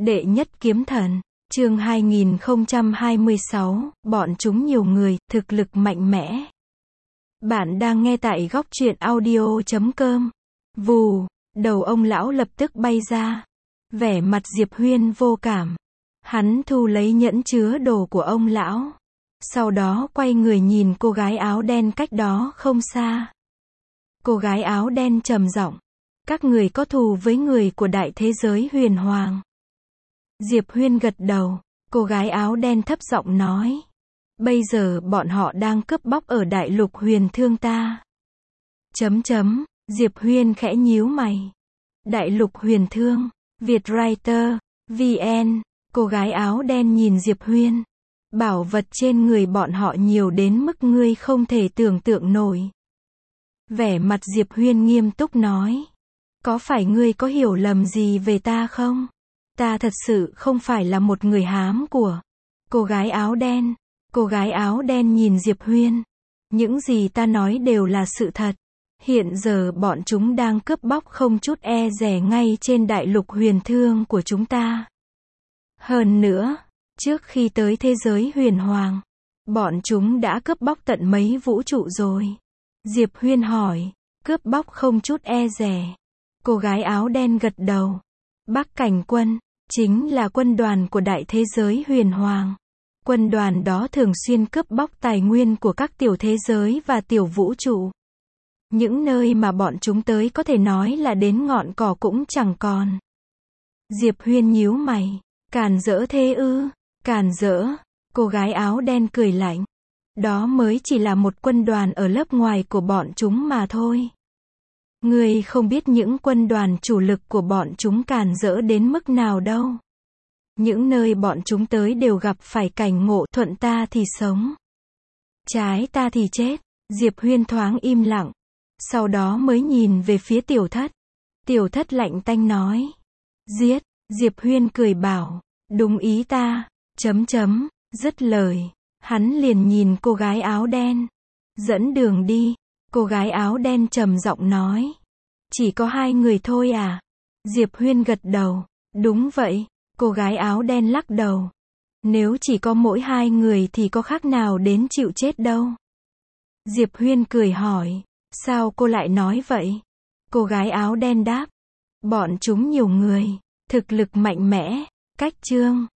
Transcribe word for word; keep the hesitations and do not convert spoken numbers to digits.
Đệ nhất kiếm thần, chương hai nghìn không trăm hai mươi sáu, bọn chúng nhiều người, thực lực mạnh mẽ. Bạn đang nghe tại góc truyện audio chấm com. Vù, đầu ông lão lập tức bay ra. Vẻ mặt Diệp Huyên vô cảm. Hắn thu lấy nhẫn chứa đồ của ông lão. Sau đó quay người nhìn cô gái áo đen cách đó không xa. Cô gái áo đen trầm giọng, các người có thù với người của đại thế giới huyền hoàng. Diệp Huyên gật đầu, cô gái áo đen thấp giọng nói. Bây giờ bọn họ đang cướp bóc ở đại lục huyền thương ta. Chấm chấm, Diệp Huyên khẽ nhíu mày. Đại lục huyền thương, Vietwriter, vê en, cô gái áo đen nhìn Diệp Huyên. Bảo vật trên người bọn họ nhiều đến mức ngươi không thể tưởng tượng nổi. Vẻ mặt Diệp Huyên nghiêm túc nói. Có phải ngươi có hiểu lầm gì về ta không? Ta thật sự không phải là một người hám của. Cô gái áo đen. Cô gái áo đen nhìn Diệp Huyên. Những gì ta nói đều là sự thật. Hiện giờ bọn chúng đang cướp bóc không chút e dè ngay trên đại lục huyền thương của chúng ta. Hơn nữa, trước khi tới thế giới huyền hoàng, bọn chúng đã cướp bóc tận mấy vũ trụ rồi. Diệp Huyên hỏi, cướp bóc không chút e dè. Cô gái áo đen gật đầu. Bắc Cảnh quân, chính là quân đoàn của đại thế giới huyền hoàng. Quân đoàn đó thường xuyên cướp bóc tài nguyên của các tiểu thế giới và tiểu vũ trụ. Những nơi mà bọn chúng tới có thể nói là đến ngọn cỏ cũng chẳng còn. Diệp Huyên nhíu mày. Càn rỡ thế ư? Càn rỡ. Cô gái áo đen cười lạnh. Đó mới chỉ là một quân đoàn ở lớp ngoài của bọn chúng mà thôi. Ngươi không biết những quân đoàn chủ lực của bọn chúng càn rỡ đến mức nào đâu. Những nơi bọn chúng tới đều gặp phải cảnh ngộ, thuận ta thì sống, trái ta thì chết. Diệp Huyên thoáng im lặng. Sau đó mới nhìn về phía tiểu thất. Tiểu thất lạnh tanh nói. Giết. Diệp Huyên cười bảo. Đúng ý ta. Chấm chấm. Dứt lời. Hắn liền nhìn cô gái áo đen. Dẫn đường đi. Cô gái áo đen trầm giọng nói. Chỉ có hai người thôi à? Diệp Huyên gật đầu. Đúng vậy. Cô gái áo đen lắc đầu. Nếu chỉ có mỗi hai người thì có khác nào đến chịu chết đâu. Diệp Huyên cười hỏi. Sao cô lại nói vậy? Cô gái áo đen đáp. Bọn chúng nhiều người, thực lực mạnh mẽ. Cách chương.